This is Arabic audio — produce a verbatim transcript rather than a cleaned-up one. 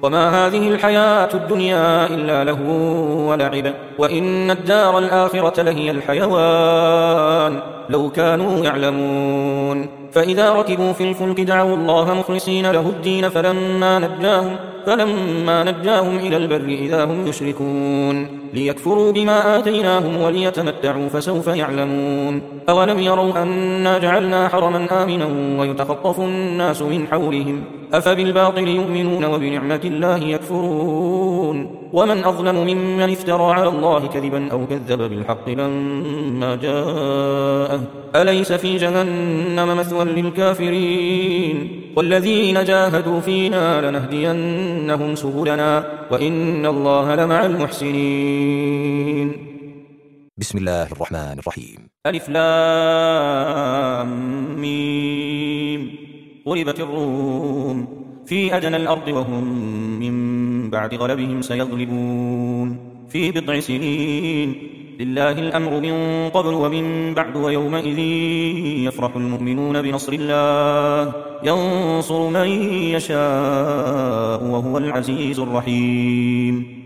وما هذه الحياة الدنيا إلا لهو ولعب وإن الدار الآخرة لهي الحيوان لو كانوا يعلمون فإذا ركبوا في الفلك دعوا الله مخلصين له الدين فلما نجاهم فلما نجاهم إلى البر إذا هم يشركون ليكفروا بما آتيناهم وليتمتعوا فسوف يعلمون أولم يروا أنا جعلنا حرما آمنا ويتخطف الناس من حولهم أفبالباطل يؤمنون وبنعمة الله يكفرون ومن أظلم ممن افترى على الله كذبا أو كذب بالحق لما جاءه أليس في جهنم مثوى للكافرين والذين جاهدوا فينا لنهدينهم سبلنا وإن الله لمع المحسنين. بسم الله الرحمن الرحيم. ألف لام ميم غلبت الروم في أدنى الأرض وهم من بعد غلبهم سيغلبون في بضع سنين لله الأمر من قبل ومن بعد ويومئذ يفرح المؤمنون بنصر الله ينصر من يشاء وهو العزيز الرحيم.